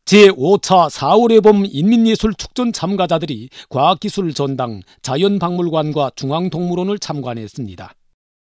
제5차 4월의 봄 인민예술 축전 참가자들이 과학기술 전당, 자연박물관과 중앙동물원을 참관했습니다.